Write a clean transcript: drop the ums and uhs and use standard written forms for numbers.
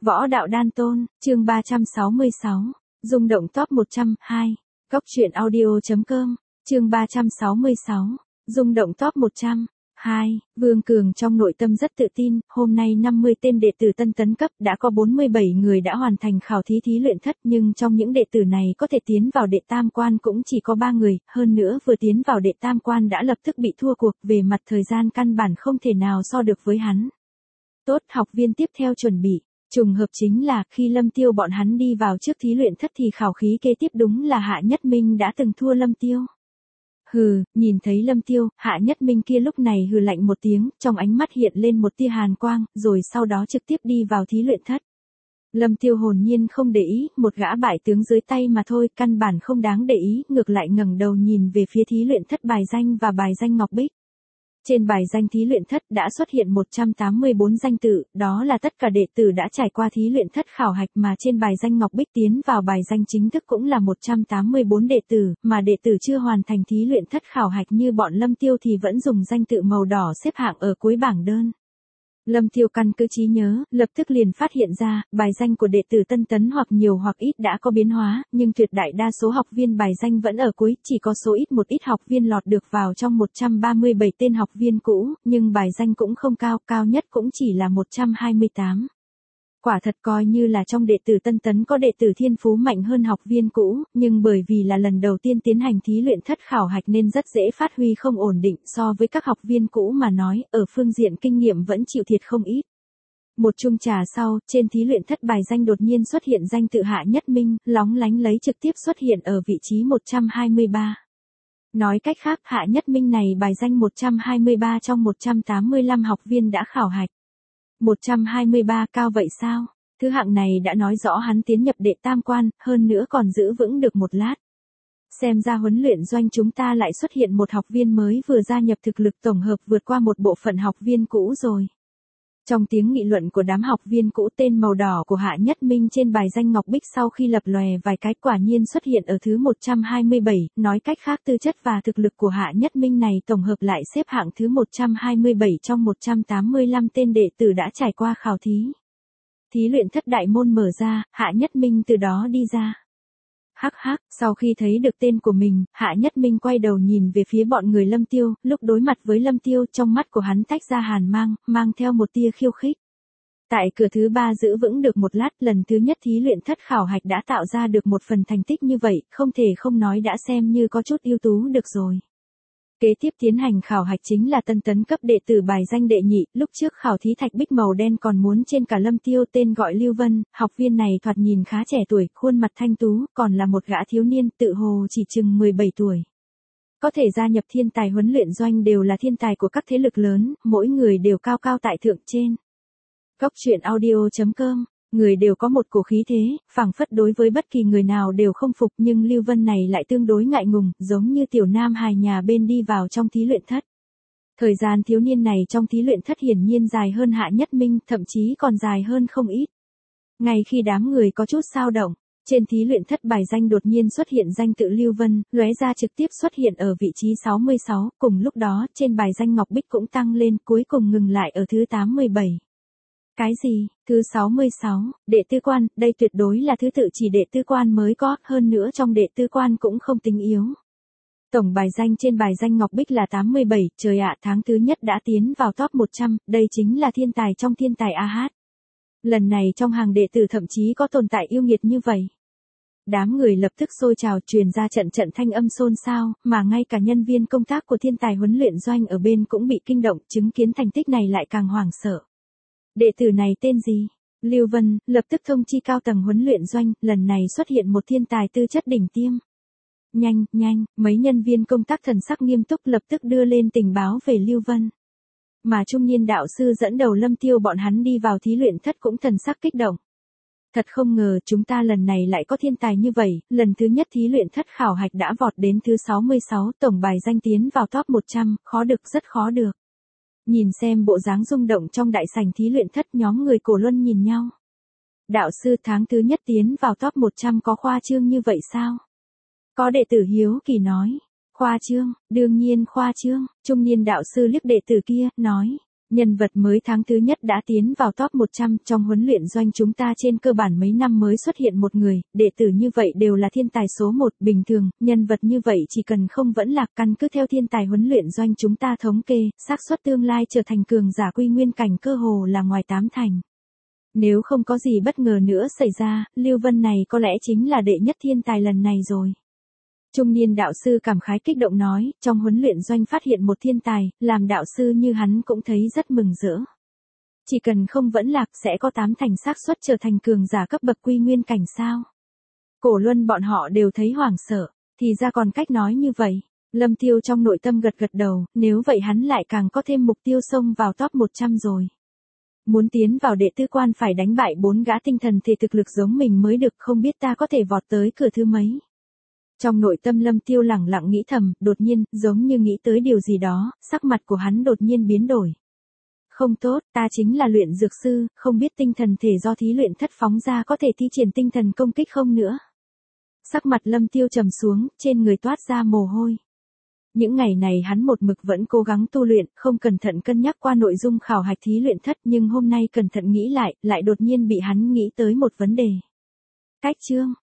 Võ đạo đan tôn, chương 366. Rung động top 100, 2. Góc truyện audio.com, chương 366. Rung động top 100, 2. Vương Cường trong nội tâm rất tự tin, hôm nay 50 tên đệ tử tân tấn cấp, đã có 47 người đã hoàn thành khảo thí luyện thất, nhưng trong những đệ tử này có thể tiến vào đệ tam quan cũng chỉ có 3 người, hơn nữa vừa tiến vào đệ tam quan đã lập tức bị thua cuộc, về mặt thời gian căn bản không thể nào so được với hắn. Tốt, học viên tiếp theo chuẩn bị. Trùng hợp chính là khi Lâm Tiêu bọn hắn đi vào trước thí luyện thất thì khảo khí kế tiếp đúng là Hạ Nhất Minh đã từng thua Lâm Tiêu. Hừ, nhìn thấy Lâm Tiêu, Hạ Nhất Minh kia lúc này hừ lạnh một tiếng, trong ánh mắt hiện lên một tia hàn quang, rồi sau đó trực tiếp đi vào thí luyện thất. Lâm Tiêu hồn nhiên không để ý, một gã bại tướng dưới tay mà thôi, căn bản không đáng để ý, ngược lại ngẩng đầu nhìn về phía thí luyện thất bài danh và bài danh ngọc bích. Trên bài danh thí luyện thất đã xuất hiện 184 danh tự, đó là tất cả đệ tử đã trải qua thí luyện thất khảo hạch, mà trên bài danh ngọc bích tiến vào bài danh chính thức cũng là 184 đệ tử, mà đệ tử chưa hoàn thành thí luyện thất khảo hạch như bọn Lâm Tiêu thì vẫn dùng danh tự màu đỏ xếp hạng ở cuối bảng đơn. Lâm Tiêu căn cứ trí nhớ, lập tức liền phát hiện ra, bài danh của đệ tử tân tấn hoặc nhiều hoặc ít đã có biến hóa, nhưng tuyệt đại đa số học viên bài danh vẫn ở cuối, chỉ có số ít một ít học viên lọt được vào trong 137 tên học viên cũ, nhưng bài danh cũng không cao, cao nhất cũng chỉ là 128. Quả thật coi như là trong đệ tử tân tấn có đệ tử thiên phú mạnh hơn học viên cũ, nhưng bởi vì là lần đầu tiên tiến hành thí luyện thất khảo hạch nên rất dễ phát huy không ổn định, so với các học viên cũ mà nói, ở phương diện kinh nghiệm vẫn chịu thiệt không ít. Một chung trà sau, trên thí luyện thất bài danh đột nhiên xuất hiện danh tự Hạ Nhất Minh, lóng lánh lấy trực tiếp xuất hiện ở vị trí 123. Nói cách khác, Hạ Nhất Minh này bài danh 123 trong 185 học viên đã khảo hạch. 123 cao vậy sao? Thứ hạng này đã nói rõ hắn tiến nhập đệ tam quan, hơn nữa còn giữ vững được một lát. Xem ra huấn luyện doanh chúng ta lại xuất hiện một học viên mới vừa gia nhập, thực lực tổng hợp vượt qua một bộ phận học viên cũ rồi. Trong tiếng nghị luận của đám học viên cũ, tên màu đỏ của Hạ Nhất Minh trên bài danh ngọc bích sau khi lập lòe vài cái quả nhiên xuất hiện ở thứ 127, nói cách khác tư chất và thực lực của Hạ Nhất Minh này tổng hợp lại xếp hạng thứ 127 trong 185 tên đệ tử đã trải qua khảo thí. Thí luyện thất đại môn mở ra, Hạ Nhất Minh từ đó đi ra. Hắc hắc, sau khi thấy được tên của mình, Hạ Nhất Minh quay đầu nhìn về phía bọn người Lâm Tiêu, lúc đối mặt với Lâm Tiêu trong mắt của hắn tách ra hàn mang, mang theo một tia khiêu khích. Tại cửa thứ 3 giữ vững được một lát, lần thứ nhất thí luyện thất khảo hạch đã tạo ra được một phần thành tích như vậy, không thể không nói đã xem như có chút ưu tú được rồi. Kế tiếp tiến hành khảo hạch chính là tân tấn cấp đệ tử bài danh đệ nhị, lúc trước khảo thí thạch bích màu đen còn muốn trên cả Lâm Tiêu, tên gọi Lưu Vân, học viên này thoạt nhìn khá trẻ tuổi, khuôn mặt thanh tú, còn là một gã thiếu niên, tự hồ chỉ chừng 17 tuổi. Có thể gia nhập thiên tài huấn luyện doanh đều là thiên tài của các thế lực lớn, mỗi người đều cao cao tại thượng trên. Góc truyện audio.com. Người đều có một cổ khí thế, phảng phất đối với bất kỳ người nào đều không phục, nhưng Lưu Vân này lại tương đối ngại ngùng, giống như tiểu nam hài nhà bên đi vào trong thí luyện thất. Thời gian thiếu niên này trong thí luyện thất hiển nhiên dài hơn Hạ Nhất Minh, thậm chí còn dài hơn không ít. Ngay khi đám người có chút xao động, trên thí luyện thất bài danh đột nhiên xuất hiện danh tự Lưu Vân, lóe ra trực tiếp xuất hiện ở vị trí 66, cùng lúc đó trên bài danh ngọc bích cũng tăng lên, cuối cùng ngừng lại ở thứ 87. Cái gì? Thứ 66, đệ tư quan, đây tuyệt đối là thứ tự chỉ đệ tư quan mới có, hơn nữa trong đệ tư quan cũng không tính yếu. Tổng bài danh trên bài danh ngọc bích là 87, trời ạ, tháng thứ nhất đã tiến vào top 100, đây chính là thiên tài trong thiên tài AH. Lần này trong hàng đệ tử thậm chí có tồn tại yêu nghiệt như vậy. Đám người lập tức xôi trào, truyền ra trận trận thanh âm xôn xao, mà ngay cả nhân viên công tác của thiên tài huấn luyện doanh ở bên cũng bị kinh động, chứng kiến thành tích này lại càng hoảng sợ. Đệ tử này tên gì? Lưu Vân, lập tức thông chi cao tầng huấn luyện doanh, lần này xuất hiện một thiên tài tư chất đỉnh tiêm. Nhanh, nhanh, mấy nhân viên công tác thần sắc nghiêm túc lập tức đưa lên tình báo về Lưu Vân. Mà trung niên đạo sư dẫn đầu Lâm Tiêu bọn hắn đi vào thí luyện thất cũng thần sắc kích động. Thật không ngờ chúng ta lần này lại có thiên tài như vậy, lần thứ nhất thí luyện thất khảo hạch đã vọt đến thứ 66, tổng bài danh tiến vào top 100, khó được, rất khó được. Nhìn xem bộ dáng rung động trong đại sảnh thí luyện thất, nhóm người Cổ Luân nhìn nhau. Đạo sư, tháng thứ nhất tiến vào top 100 có khoa trương như vậy sao? Có đệ tử hiếu kỳ nói. Khoa trương, đương nhiên khoa trương, trung niên đạo sư liếc đệ tử kia, nói. Nhân vật mới tháng thứ nhất đã tiến vào top 100 trong huấn luyện doanh chúng ta trên cơ bản mấy năm mới xuất hiện một người, đệ tử như vậy đều là thiên tài số 1, bình thường, nhân vật như vậy chỉ cần không vẫn lạc căn cứ theo thiên tài huấn luyện doanh chúng ta thống kê, xác suất tương lai trở thành cường giả quy nguyên cảnh cơ hồ là ngoài 8 thành. Nếu không có gì bất ngờ nữa xảy ra, Lưu Vân này có lẽ chính là đệ nhất thiên tài lần này rồi. Trung niên đạo sư cảm khái kích động nói, trong huấn luyện doanh phát hiện một thiên tài, làm đạo sư như hắn cũng thấy rất mừng rỡ. Chỉ cần không vẫn lạc sẽ có 8 thành xác suất trở thành cường giả cấp bậc quy nguyên cảnh sao. Cổ Luân bọn họ đều thấy hoảng sợ, thì ra còn cách nói như vậy. Lâm Tiêu trong nội tâm gật gật đầu, nếu vậy hắn lại càng có thêm mục tiêu xông vào top 100 rồi. Muốn tiến vào đệ tứ quan phải đánh bại 4 gã tinh thần thể thực lực giống mình mới được, không biết ta có thể vọt tới cửa thứ mấy. Trong nội tâm Lâm Tiêu lẳng lặng nghĩ thầm, đột nhiên, giống như nghĩ tới điều gì đó, sắc mặt của hắn đột nhiên biến đổi. Không tốt, ta chính là luyện dược sư, không biết tinh thần thể do thí luyện thất phóng ra có thể thi triển tinh thần công kích không nữa. Sắc mặt Lâm Tiêu trầm xuống, trên người toát ra mồ hôi. Những ngày này hắn một mực vẫn cố gắng tu luyện, không cẩn thận cân nhắc qua nội dung khảo hạch thí luyện thất, nhưng hôm nay cẩn thận nghĩ lại, lại đột nhiên bị hắn nghĩ tới một vấn đề. Cách chương